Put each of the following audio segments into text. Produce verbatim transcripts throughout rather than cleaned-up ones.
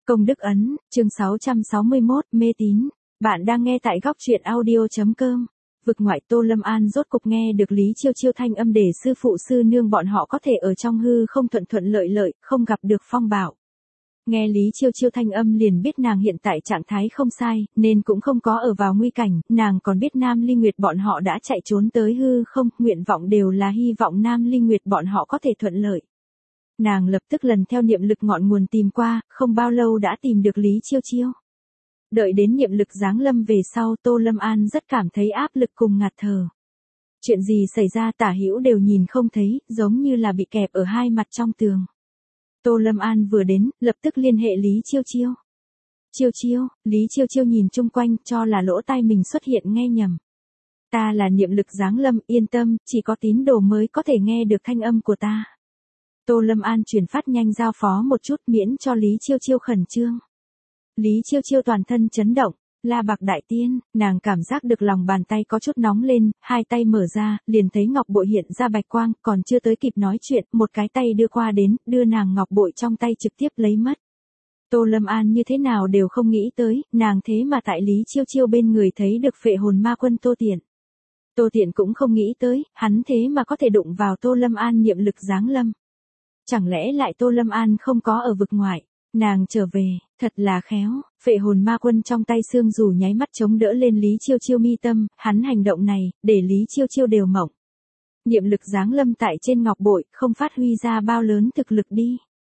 Công đức ấn, chương sáu trăm sáu mươi mốt, mê tín. Bạn đang nghe tại góc truyện audio.com. Vực ngoại Tô Lâm An rốt cục nghe được Lý Chiêu Chiêu thanh âm để sư phụ sư nương bọn họ có thể ở trong hư không thuận thuận lợi lợi, không gặp được phong bạo. Nghe Lý Chiêu Chiêu thanh âm liền biết nàng hiện tại trạng thái không sai, nên cũng không có ở vào nguy cảnh, nàng còn biết Nam Ly Nguyệt bọn họ đã chạy trốn tới hư không, nguyện vọng đều là hy vọng Nam Ly Nguyệt bọn họ có thể thuận lợi. Nàng lập tức lần theo niệm lực ngọn nguồn tìm qua, không bao lâu đã tìm được Lý Chiêu Chiêu. Đợi đến niệm lực giáng lâm về sau, Tô Lâm An rất cảm thấy áp lực cùng ngạt thở. Chuyện gì xảy ra tả hữu đều nhìn không thấy, giống như là bị kẹp ở hai mặt trong tường. Tô Lâm An vừa đến, lập tức liên hệ Lý Chiêu Chiêu. Chiêu Chiêu, Lý Chiêu Chiêu nhìn chung quanh, cho là lỗ tai mình xuất hiện nghe nhầm. Ta là niệm lực giáng lâm, yên tâm, chỉ có tín đồ mới có thể nghe được thanh âm của ta. Tô Lâm An truyền phát nhanh giao phó một chút miễn cho Lý Chiêu Chiêu khẩn trương. Lý Chiêu Chiêu toàn thân chấn động, La Bạc Đại Tiên, nàng cảm giác được lòng bàn tay có chút nóng lên, hai tay mở ra, liền thấy ngọc bội hiện ra bạch quang, còn chưa tới kịp nói chuyện, một cái tay đưa qua đến, đưa nàng ngọc bội trong tay trực tiếp lấy mất. Tô Lâm An như thế nào đều không nghĩ tới, nàng thế mà tại Lý Chiêu Chiêu bên người thấy được phệ hồn ma quân Tô Tiện. Tô Tiện cũng không nghĩ tới, hắn thế mà có thể đụng vào Tô Lâm An niệm lực giáng lâm. Chẳng lẽ lại Tô Lâm An không có ở vực ngoại, nàng trở về, thật là khéo, phệ hồn ma quân trong tay xương dù nháy mắt chống đỡ lên Lý Chiêu Chiêu mi tâm, hắn hành động này, để Lý Chiêu Chiêu đều mộng. Niệm lực giáng lâm tại trên ngọc bội, không phát huy ra bao lớn thực lực đi.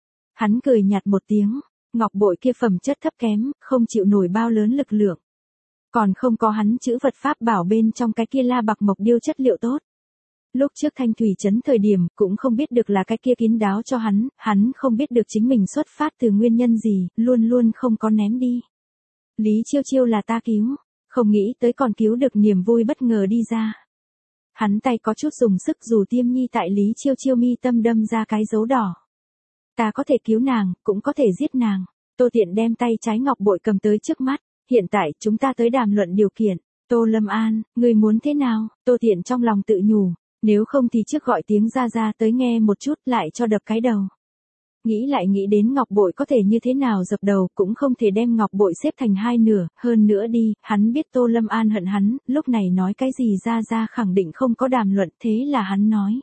Hắn cười nhạt một tiếng, ngọc bội kia phẩm chất thấp kém, không chịu nổi bao lớn lực lượng. Còn không có hắn chữ vật pháp bảo bên trong cái kia La Bạc Mộc điêu chất liệu tốt. Lúc trước Thanh Thủy Trấn thời điểm, cũng không biết được là cái kia kín đáo cho hắn, hắn không biết được chính mình xuất phát từ nguyên nhân gì, luôn luôn không có ném đi. Lý Chiêu Chiêu là ta cứu, không nghĩ tới còn cứu được niềm vui bất ngờ đi ra. Hắn tay có chút dùng sức dù tiêm nhi tại Lý Chiêu Chiêu mi tâm đâm ra cái dấu đỏ. Ta có thể cứu nàng, cũng có thể giết nàng. Tô Tiện đem tay trái ngọc bội cầm tới trước mắt, hiện tại chúng ta tới đàm luận điều kiện. Tô Lâm An, người muốn thế nào? Tô Tiện trong lòng tự nhủ. Nếu không thì trước gọi tiếng ra ra tới nghe một chút lại cho đập cái đầu. Nghĩ lại nghĩ đến ngọc bội có thể như thế nào dập đầu cũng không thể đem ngọc bội xếp thành hai nửa, hơn nữa đi, hắn biết Tô Lâm An hận hắn, lúc này nói cái gì ra ra khẳng định không có đàm luận thế là hắn nói.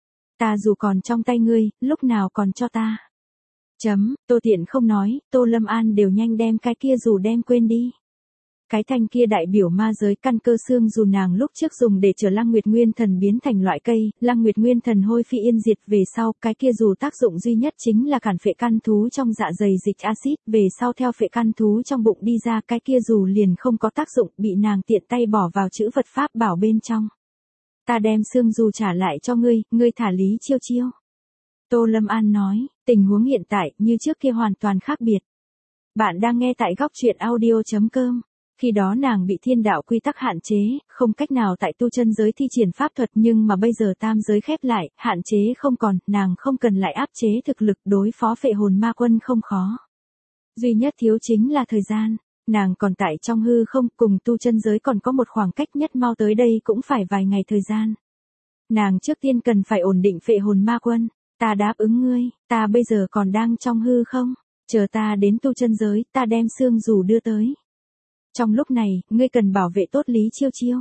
Ta dù còn trong tay ngươi, lúc nào còn cho ta. Chấm, Tô Tiện không nói, Tô Lâm An đều nhanh đem cái kia dù đem quên đi. Cái thanh kia đại biểu ma giới căn cơ xương dù nàng lúc trước dùng để chờ Lăng Nguyệt Nguyên Thần biến thành loại cây, Lăng Nguyệt Nguyên Thần hôi phi yên diệt về sau, cái kia dù tác dụng duy nhất chính là cản phệ căn thú trong dạ dày dịch axit, về sau theo phệ căn thú trong bụng đi ra cái kia dù liền không có tác dụng, bị nàng tiện tay bỏ vào chữ vật pháp bảo bên trong. Ta đem xương dù trả lại cho ngươi, ngươi thả Lý Chiêu Chiêu. Tô Lâm An nói, tình huống hiện tại như trước kia hoàn toàn khác biệt. Bạn đang nghe tại góc truyện audio.com. Khi đó nàng bị thiên đạo quy tắc hạn chế, không cách nào tại tu chân giới thi triển pháp thuật nhưng mà bây giờ tam giới khép lại, hạn chế không còn, nàng không cần lại áp chế thực lực đối phó phệ hồn ma quân không khó. Duy nhất thiếu chính là thời gian, nàng còn tại trong hư không cùng tu chân giới còn có một khoảng cách nhất mau tới đây cũng phải vài ngày thời gian. Nàng trước tiên cần phải ổn định phệ hồn ma quân, ta đáp ứng ngươi, ta bây giờ còn đang trong hư không, chờ ta đến tu chân giới, ta đem xương dù đưa tới. Trong lúc này, ngươi cần bảo vệ tốt Lý Chiêu Chiêu.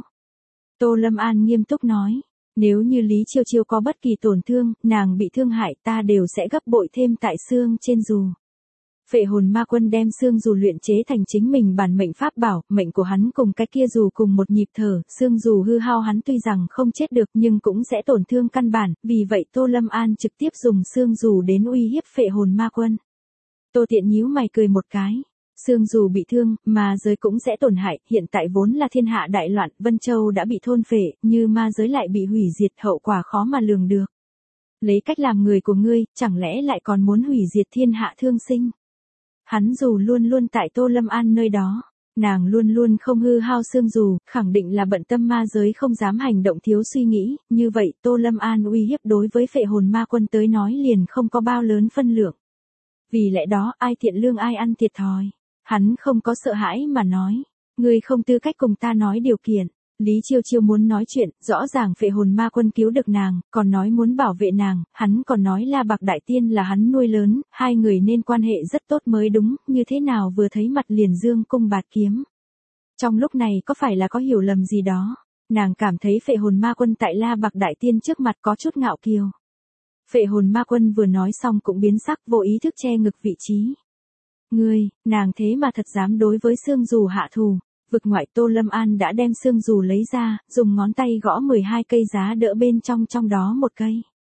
Tô Lâm An nghiêm túc nói, nếu như Lý Chiêu Chiêu có bất kỳ tổn thương, nàng bị thương hại ta đều sẽ gấp bội thêm tại xương trên dù. Phệ hồn ma quân đem xương dù luyện chế thành chính mình bản mệnh pháp bảo, mệnh của hắn cùng cái kia dù cùng một nhịp thở, xương dù hư hao hắn tuy rằng không chết được nhưng cũng sẽ tổn thương căn bản, vì vậy Tô Lâm An trực tiếp dùng xương dù đến uy hiếp phệ hồn ma quân. Tô Tiện nhíu mày cười một cái. Xương dù bị thương, ma giới cũng sẽ tổn hại, hiện tại vốn là thiên hạ đại loạn, Vân Châu đã bị thôn phệ, như ma giới lại bị hủy diệt, hậu quả khó mà lường được. Lấy cách làm người của ngươi, chẳng lẽ lại còn muốn hủy diệt thiên hạ thương sinh? Hắn dù luôn luôn tại Tô Lâm An nơi đó, nàng luôn luôn không hư hao xương dù, khẳng định là bận tâm ma giới không dám hành động thiếu suy nghĩ, như vậy Tô Lâm An uy hiếp đối với phệ hồn ma quân tới nói liền không có bao lớn phân lượng. Vì lẽ đó ai thiện lương ai ăn thiệt thòi. Hắn không có sợ hãi mà nói, ngươi không tư cách cùng ta nói điều kiện, Lý Chiêu Chiêu muốn nói chuyện, rõ ràng Phệ Hồn Ma Quân cứu được nàng, còn nói muốn bảo vệ nàng, hắn còn nói La Bạc Đại Tiên là hắn nuôi lớn, hai người nên quan hệ rất tốt mới đúng, như thế nào vừa thấy mặt liền dương cung bạt kiếm. Trong lúc này có phải là có hiểu lầm gì đó, nàng cảm thấy Phệ Hồn Ma Quân tại La Bạc Đại Tiên trước mặt có chút ngạo kiều. Phệ Hồn Ma Quân vừa nói xong cũng biến sắc, vô ý thức che ngực vị trí. Ngươi, nàng thế mà thật dám đối với Sương Dù hạ thù. Vực ngoại Tô Lâm An đã đem Sương Dù lấy ra, dùng ngón tay gõ mười hai cây giá đỡ bên trong trong đó một cây.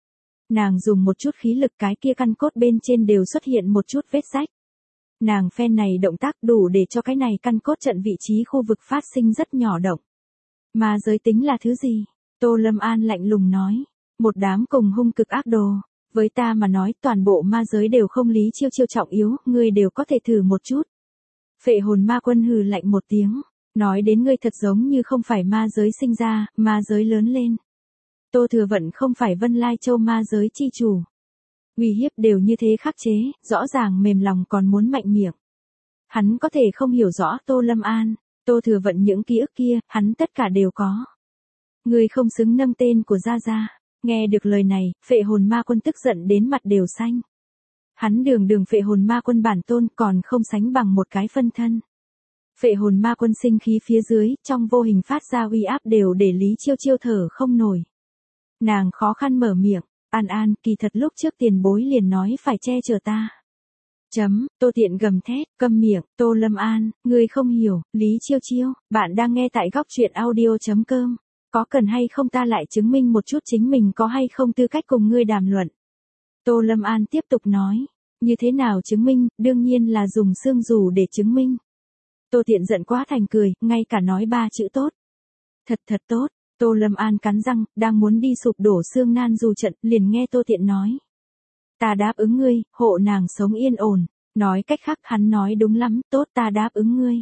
Nàng dùng một chút khí lực, cái kia căn cốt bên trên đều xuất hiện một chút vết rách. Nàng phen này động tác đủ để cho cái này căn cốt trận vị trí khu vực phát sinh rất nhỏ động. Mà giới tính là thứ gì? Tô Lâm An lạnh lùng nói. Một đám cùng hung cực ác đồ. Với ta mà nói toàn bộ ma giới đều không Lý Chiêu Chiêu trọng yếu, ngươi đều có thể thử một chút. Phệ Hồn Ma Quân hừ lạnh một tiếng. Nói đến ngươi thật giống như không phải ma giới sinh ra, ma giới lớn lên. Tô Thừa Vận không phải Vân Lai Châu ma giới chi chủ. Uy hiếp đều như thế khắc chế, rõ ràng mềm lòng còn muốn mạnh miệng. Hắn có thể không hiểu rõ Tô Lâm An, Tô Thừa Vận những ký ức kia, hắn tất cả đều có. Ngươi không xứng nâng tên của Gia Gia. Nghe được lời này, Phệ Hồn Ma Quân tức giận đến mặt đều xanh. Hắn đường đường Phệ Hồn Ma Quân bản tôn còn không sánh bằng một cái phân thân. Phệ Hồn Ma Quân sinh khí phía dưới, trong vô hình phát ra uy áp đều để Lý Chiêu Chiêu thở không nổi. Nàng khó khăn mở miệng, An An, kỳ thật lúc trước tiền bối liền nói phải che chở ta. Chấm, Tô Tiện gầm thét, câm miệng, Tô Lâm An, ngươi không hiểu, Lý Chiêu Chiêu, bạn đang nghe tại góc truyện audio chấm com. Có cần hay không ta lại chứng minh một chút chính mình có hay không tư cách cùng ngươi đàm luận. Tô Lâm An tiếp tục nói, như thế nào chứng minh, đương nhiên là dùng Sương Dù để chứng minh. Tô Tiện giận quá thành cười, ngay cả nói ba chữ tốt. Thật thật tốt, Tô Lâm An cắn răng, đang muốn đi sụp đổ Sương Nan Du trận, liền nghe Tô Tiện nói. Ta đáp ứng ngươi, hộ nàng sống yên ổn, nói cách khác hắn nói đúng lắm, tốt ta đáp ứng ngươi.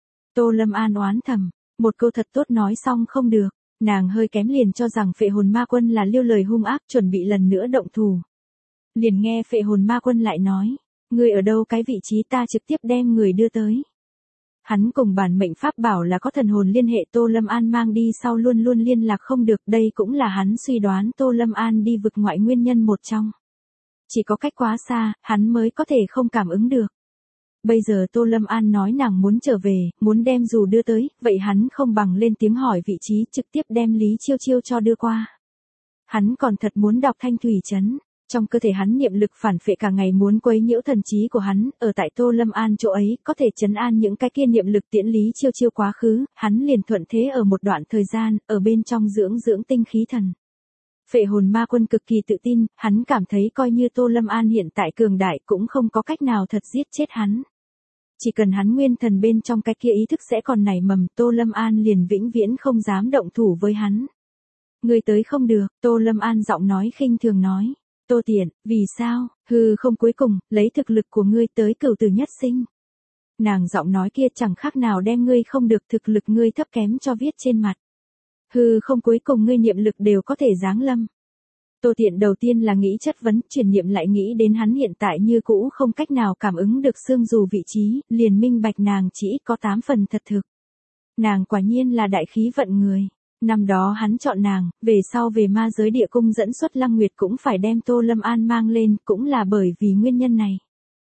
Tô Lâm An oán thầm, một câu thật tốt nói xong không được. Nàng hơi kém liền cho rằng Phệ Hồn Ma Quân là liêu lời hung ác chuẩn bị lần nữa động thủ. Liền nghe Phệ Hồn Ma Quân lại nói, ngươi ở đâu cái vị trí ta trực tiếp đem người đưa tới. Hắn cùng bản mệnh pháp bảo là có thần hồn liên hệ Tô Lâm An mang đi sau luôn luôn liên lạc không được, đây cũng là hắn suy đoán Tô Lâm An đi vực ngoại nguyên nhân một trong. Chỉ có cách quá xa, hắn mới có thể không cảm ứng được. Bây giờ Tô Lâm An nói nàng muốn trở về, muốn đem dù đưa tới, vậy hắn không bằng lên tiếng hỏi vị trí trực tiếp đem Lý Chiêu Chiêu cho đưa qua. Hắn còn thật muốn đọc thanh thủy chấn. Trong cơ thể hắn niệm lực phản phệ cả ngày muốn quấy nhiễu thần trí của hắn, ở tại Tô Lâm An chỗ ấy, có thể trấn an những cái kia niệm lực tiễn Lý Chiêu Chiêu quá khứ, hắn liền thuận thế ở một đoạn thời gian, ở bên trong dưỡng dưỡng tinh khí thần. Phệ Hồn Ma Quân cực kỳ tự tin, hắn cảm thấy coi như Tô Lâm An hiện tại cường đại cũng không có cách nào thật giết chết hắn. Chỉ cần hắn nguyên thần bên trong cái kia ý thức sẽ còn nảy mầm, Tô Lâm An liền vĩnh viễn không dám động thủ với hắn. Ngươi tới không được, Tô Lâm An giọng nói khinh thường nói. Tô Tiện, vì sao, hừ không cuối cùng, lấy thực lực của ngươi tới cửu tử nhất sinh. Nàng giọng nói kia chẳng khác nào đem ngươi không được thực lực ngươi thấp kém cho viết trên mặt. Hừ không cuối cùng ngươi niệm lực đều có thể giáng lâm. Tô Tiện đầu tiên là nghĩ chất vấn, chuyển niệm lại nghĩ đến hắn hiện tại như cũ không cách nào cảm ứng được Sương Dù vị trí, liền minh bạch nàng chỉ có tám phần thật thực. Nàng quả nhiên là đại khí vận người. Năm đó hắn chọn nàng, về sau về ma giới địa cung dẫn xuất Lăng Nguyệt cũng phải đem Tô Lâm An mang lên, cũng là bởi vì nguyên nhân này.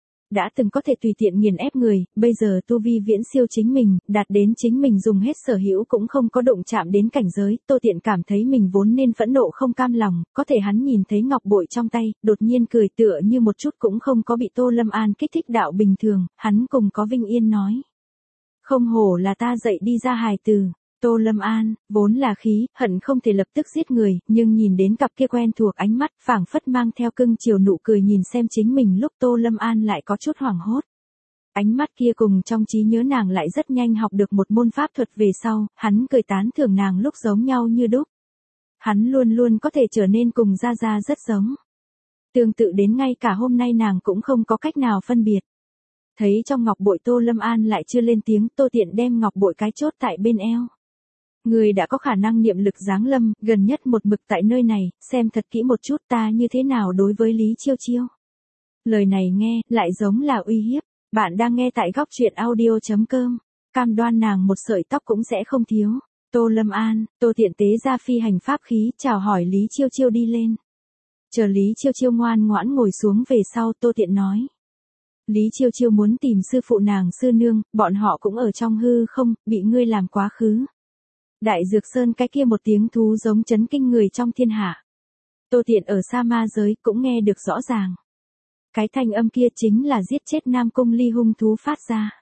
Đã từng có thể tùy tiện nghiền ép người, bây giờ tu vi viễn siêu chính mình, đạt đến chính mình dùng hết sở hữu cũng không có đụng chạm đến cảnh giới, Tô Tiện cảm thấy mình vốn nên phẫn nộ không cam lòng, có thể hắn nhìn thấy ngọc bội trong tay, đột nhiên cười tựa như một chút cũng không có bị Tô Lâm An kích thích đạo bình thường, hắn cùng có Vinh Yên nói. Không hổ là ta dạy đi ra hài từ. Tô Lâm An, vốn là khí, hận không thể lập tức giết người, nhưng nhìn đến cặp kia quen thuộc ánh mắt, phảng phất mang theo cưng chiều nụ cười nhìn xem chính mình lúc Tô Lâm An lại có chút hoảng hốt. Ánh mắt kia cùng trong trí nhớ nàng lại rất nhanh học được một môn pháp thuật về sau, hắn cười tán thưởng nàng lúc giống nhau như đúc. Hắn luôn luôn có thể trở nên cùng Gia Gia rất giống. Tương tự đến ngay cả hôm nay nàng cũng không có cách nào phân biệt. Thấy trong ngọc bội Tô Lâm An lại chưa lên tiếng, Tô Tiện đem ngọc bội cái chốt tại bên eo. Người đã có khả năng niệm lực giáng lâm, gần nhất một mực tại nơi này, xem thật kỹ một chút ta như thế nào đối với Lý Chiêu Chiêu. Lời này nghe, lại giống là uy hiếp. Bạn đang nghe tại góc truyện audio chấm com. Cam đoan nàng một sợi tóc cũng sẽ không thiếu. Tô Lâm An, Tô Tiện tế ra phi hành pháp khí, chào hỏi Lý Chiêu Chiêu đi lên. Chờ Lý Chiêu Chiêu ngoan ngoãn ngồi xuống về sau, Tô Tiện nói. Lý Chiêu Chiêu muốn tìm sư phụ nàng sư nương, bọn họ cũng ở trong hư không, bị ngươi làm quá khứ. Đại Dược Sơn cái kia một tiếng thú giống chấn kinh người trong thiên hạ. Tô Tiện ở sa ma giới cũng nghe được rõ ràng. Cái thanh âm kia chính là giết chết Nam Cung Ly hung thú phát ra.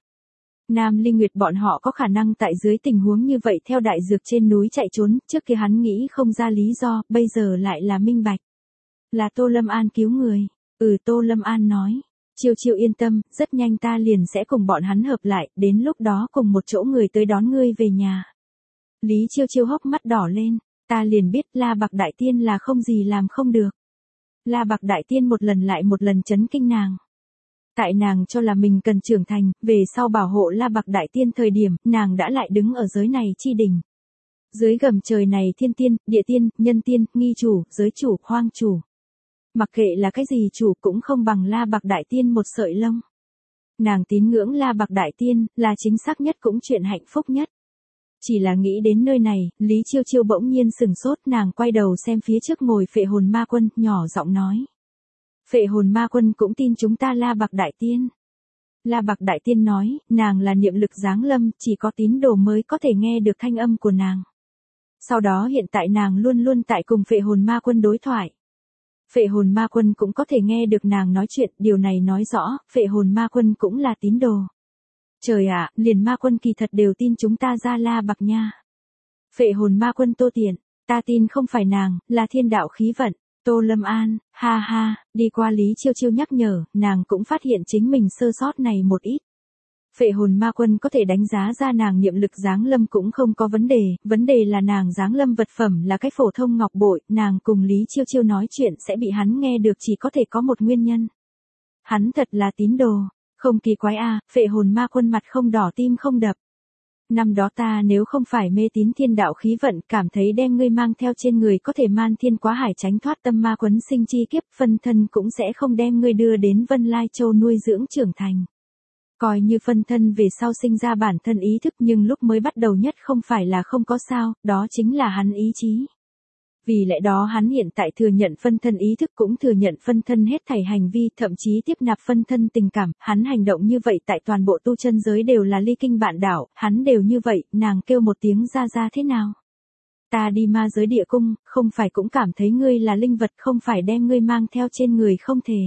Nam Ly Nguyệt bọn họ có khả năng tại dưới tình huống như vậy theo đại dược trên núi chạy trốn, trước kia hắn nghĩ không ra lý do, bây giờ lại là minh bạch. Là Tô Lâm An cứu người. Ừ, Tô Lâm An nói. Chiêu Chiêu yên tâm, rất nhanh ta liền sẽ cùng bọn hắn hợp lại, đến lúc đó cùng một chỗ người tới đón ngươi về nhà. Lý Chiêu Chiêu hốc mắt đỏ lên, ta liền biết La Bạc Đại Tiên là không gì làm không được. La Bạc Đại Tiên một lần lại một lần chấn kinh nàng. Tại nàng cho là mình cần trưởng thành, về sau bảo hộ La Bạc Đại Tiên thời điểm, nàng đã lại đứng ở giới này chi đỉnh. Dưới gầm trời này thiên tiên, địa tiên, nhân tiên, nghi chủ, giới chủ, hoang chủ. Mặc kệ là cái gì chủ cũng không bằng La Bạc Đại Tiên một sợi lông. Nàng tín ngưỡng La Bạc Đại Tiên, là chính xác nhất cũng chuyện hạnh phúc nhất. Chỉ là nghĩ đến nơi này, Lý Chiêu Chiêu bỗng nhiên sừng sốt, nàng quay đầu xem phía trước ngồi Phệ Hồn Ma Quân, nhỏ giọng nói. Phệ Hồn Ma Quân cũng tin chúng ta La Bạc Đại Tiên. La Bạc Đại Tiên nói, nàng là niệm lực giáng lâm, chỉ có tín đồ mới có thể nghe được thanh âm của nàng. Sau đó hiện tại nàng luôn luôn tại cùng Phệ Hồn Ma Quân đối thoại. Phệ Hồn Ma Quân cũng có thể nghe được nàng nói chuyện, điều này nói rõ, Phệ Hồn Ma Quân cũng là tín đồ. Trời ạ, liền Ma Quân kỳ thật đều tin chúng ta ra La Bạc nha. Phệ Hồn Ma Quân Tô Tiện, ta tin không phải nàng, là thiên đạo khí vận. Tô Lâm An, ha ha, đi qua Lý Chiêu Chiêu nhắc nhở, nàng cũng phát hiện chính mình sơ sót này một ít. Phệ Hồn Ma Quân có thể đánh giá ra nàng niệm lực giáng lâm cũng không có vấn đề, vấn đề là nàng giáng lâm vật phẩm là cái phổ thông ngọc bội, nàng cùng Lý Chiêu Chiêu nói chuyện sẽ bị hắn nghe được chỉ có thể có một nguyên nhân. Hắn thật là tín đồ, không kỳ quái a, Phệ Hồn Ma Quân mặt không đỏ tim không đập. Năm đó ta nếu không phải mê tín thiên đạo khí vận, cảm thấy đem ngươi mang theo trên người có thể man thiên quá hải tránh thoát tâm ma quấn sinh chi kiếp, phân thân cũng sẽ không đem ngươi đưa đến Vân Lai Châu nuôi dưỡng trưởng thành. Coi như phân thân về sau sinh ra bản thân ý thức, nhưng lúc mới bắt đầu nhất không phải là không có sao, đó chính là hắn ý chí. Vì lẽ đó hắn hiện tại thừa nhận phân thân ý thức cũng thừa nhận phân thân hết thảy hành vi, thậm chí tiếp nạp phân thân tình cảm, hắn hành động như vậy tại toàn bộ tu chân giới đều là ly kinh bạn đảo, hắn đều như vậy, nàng kêu một tiếng ra ra thế nào? Ta đi ma giới địa cung, không phải cũng cảm thấy ngươi là linh vật, không phải đem ngươi mang theo trên người không thể.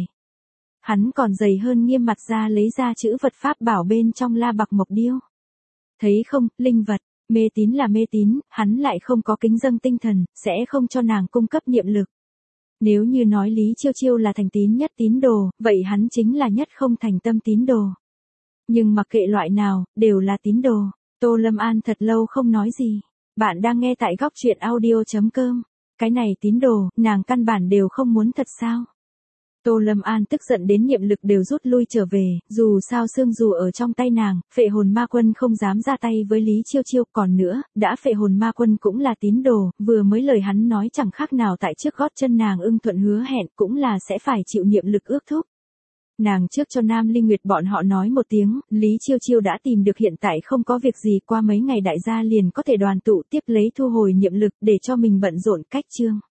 Hắn còn dày hơn nghiêm mặt ra lấy ra chữ vật pháp bảo bên trong La Bạc Mộc Điêu. Thấy không, linh vật. Mê tín là mê tín, hắn lại không có kính dâng tinh thần, sẽ không cho nàng cung cấp niệm lực. Nếu như nói Lý Chiêu Chiêu là thành tín nhất tín đồ, vậy hắn chính là nhất không thành tâm tín đồ. Nhưng mặc kệ loại nào, đều là tín đồ. Tô Lâm An thật lâu không nói gì. Bạn đang nghe tại góc truyện audio chấm com. Cái này tín đồ, nàng căn bản đều không muốn thật sao? Tô Lâm An tức giận đến niệm lực đều rút lui trở về, dù sao xương dù ở trong tay nàng, Phệ Hồn Ma Quân không dám ra tay với Lý Chiêu Chiêu, còn nữa, đã Phệ Hồn Ma Quân cũng là tín đồ, vừa mới lời hắn nói chẳng khác nào tại trước gót chân nàng ưng thuận hứa hẹn, cũng là sẽ phải chịu niệm lực ước thúc. Nàng trước cho Nam Linh Nguyệt bọn họ nói một tiếng, Lý Chiêu Chiêu đã tìm được, hiện tại không có việc gì, qua mấy ngày đại gia liền có thể đoàn tụ tiếp lấy thu hồi niệm lực để cho mình bận rộn cách chương.